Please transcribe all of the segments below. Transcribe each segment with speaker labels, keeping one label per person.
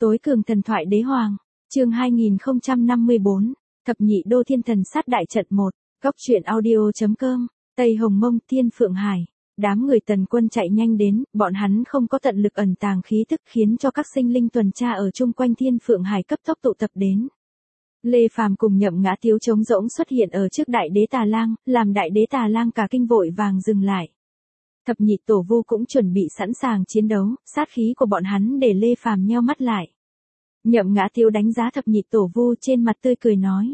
Speaker 1: Tối cường thần thoại đế hoàng, chương 2054, thập nhị đô thiên thần sát đại trận 1, góc truyện audio.com, Tây Hồng Mông Thiên Phượng Hải. Đám người Tần Quân chạy nhanh đến, bọn hắn không có tận lực ẩn tàng khí tức khiến cho các sinh linh tuần tra ở chung quanh Thiên Phượng Hải cấp tốc tụ tập đến. Lê Phàm cùng Nhậm Ngã Tiếu trống rỗng xuất hiện ở trước Đại Đế Tà Lang, làm Đại Đế Tà Lang cả kinh vội vàng dừng lại. Thập nhị tổ vu cũng chuẩn bị sẵn sàng chiến đấu, sát khí của bọn hắn để Lê Phàm nheo mắt lại. Nhậm Ngã Tiếu đánh giá thập nhị tổ vu trên mặt tươi cười nói.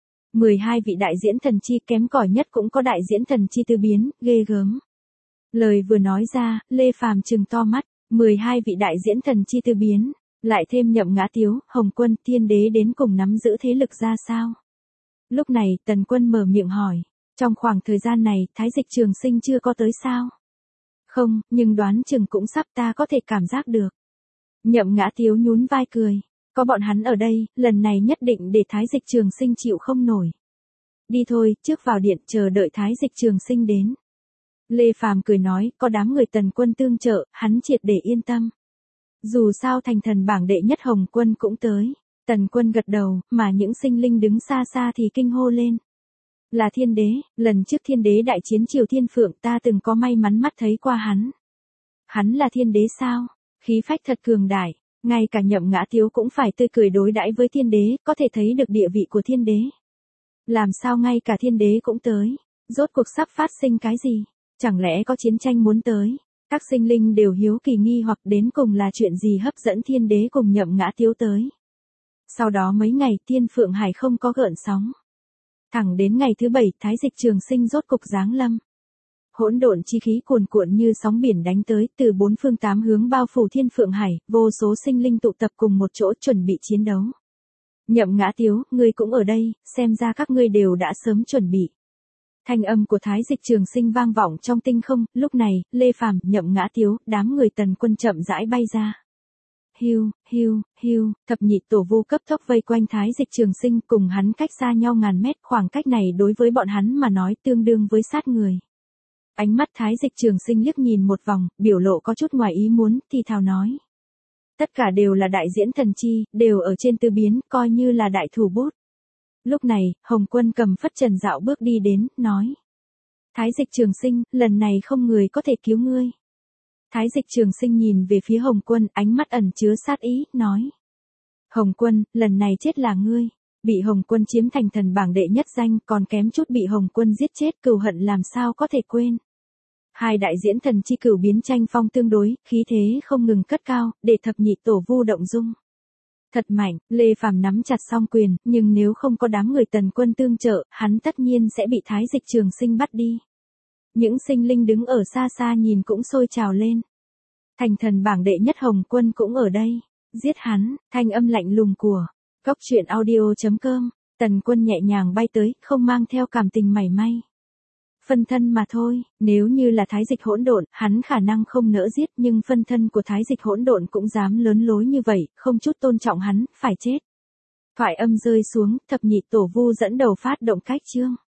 Speaker 1: 12 vị đại diễn thần chi kém cỏi nhất cũng có đại diễn thần chi tứ biến, ghê gớm. Lời vừa nói ra, Lê Phàm trừng to mắt, 12 vị đại diễn thần chi tứ biến, lại thêm Nhậm Ngã Tiếu, Hồng Quân, Thiên Đế đến cùng nắm giữ thế lực ra sao? Lúc này, Tần Quân mở miệng hỏi, trong khoảng thời gian này, Thái Dịch Trường Sinh chưa có tới sao? Không, nhưng đoán chừng cũng sắp, ta có thể cảm giác được. Nhậm Ngã Tiếu nhún vai cười, có bọn hắn ở đây, lần này nhất định để Thái Dịch Trường Sinh chịu không nổi. Đi thôi, trước vào điện chờ đợi Thái Dịch Trường Sinh đến. Lê Phàm cười nói, có đám người Tần Quân tương trợ, hắn triệt để yên tâm. Dù sao thành thần bảng đệ nhất Hồng Quân cũng tới. Tần Quân gật đầu, mà những sinh linh đứng xa xa thì kinh hô lên. Là Thiên Đế, lần trước Thiên Đế đại chiến Triều Thiên Phượng ta từng có may mắn mắt thấy qua hắn. Hắn là Thiên Đế sao? Khí phách thật cường đại, ngay cả Nhậm Ngã Tiếu cũng phải tươi cười đối đãi với Thiên Đế, có thể thấy được địa vị của Thiên Đế. Làm sao ngay cả Thiên Đế cũng tới? Rốt cuộc sắp phát sinh cái gì? Chẳng lẽ có chiến tranh muốn tới? Các sinh linh đều hiếu kỳ nghi hoặc đến cùng là chuyện gì hấp dẫn Thiên Đế cùng Nhậm Ngã Tiếu tới. Sau đó mấy ngày Thiên Phượng Hải không có gợn sóng. Thẳng đến ngày thứ 7 Thái Dịch Trường Sinh rốt cục giáng lâm. Hỗn độn chi khí cuồn cuộn như sóng biển đánh tới từ bốn phương tám hướng bao phủ Thiên Phượng Hải, vô số sinh linh tụ tập cùng một chỗ chuẩn bị chiến đấu. Nhậm Ngã Tiếu, ngươi cũng ở đây, xem ra các ngươi đều đã sớm chuẩn bị. Thanh âm của Thái Dịch Trường Sinh vang vọng trong tinh không, lúc này, Lê Phàm, Nhậm Ngã Tiếu, đám người Tần Quân chậm rãi bay ra. Hiu, hiu, hiu, thập nhị tổ vu cấp tốc vây quanh Thái Dịch Trường Sinh cùng hắn cách xa nhau ngàn mét, khoảng cách này đối với bọn hắn mà nói tương đương với sát người. Ánh mắt Thái Dịch Trường Sinh liếc nhìn một vòng, biểu lộ có chút ngoài ý muốn, thì thào nói. Tất cả đều là đại diễn thần chi, đều ở trên tứ biến, coi như là đại thủ bút. Lúc này, Hồng Quân cầm phất trần dạo bước đi đến, nói. Thái Dịch Trường Sinh, lần này không người có thể cứu ngươi. Thái Dịch Trường Sinh nhìn về phía Hồng Quân, ánh mắt ẩn chứa sát ý, nói. Hồng Quân, lần này chết là ngươi. Bị Hồng Quân chiếm thành thần bảng đệ nhất danh, còn kém chút bị Hồng Quân giết chết, cừu hận làm sao có thể quên. Hai đại diễn thần chi cửu biến tranh phong tương đối, khí thế không ngừng cất cao, để thập nhị tổ vu động dung. Thật mạnh, Lê Phàm nắm chặt song quyền, nhưng nếu không có đám người Tần Quân tương trợ, hắn tất nhiên sẽ bị Thái Dịch Trường Sinh bắt đi. Những sinh linh đứng ở xa xa nhìn cũng sôi trào lên. Thành thần bảng đệ nhất Hồng Quân cũng ở đây. Giết hắn, thanh âm lạnh lùng của góc truyện audio.com. Tần Quân nhẹ nhàng bay tới, không mang theo cảm tình mảy may. Phân thân mà thôi, nếu như là Thái Dịch hỗn độn, hắn khả năng không nỡ giết, nhưng phân thân của Thái Dịch hỗn độn cũng dám lớn lối như vậy, không chút tôn trọng hắn, phải chết. Thoại âm rơi xuống, thập nhị tổ vu dẫn đầu phát động cách chương.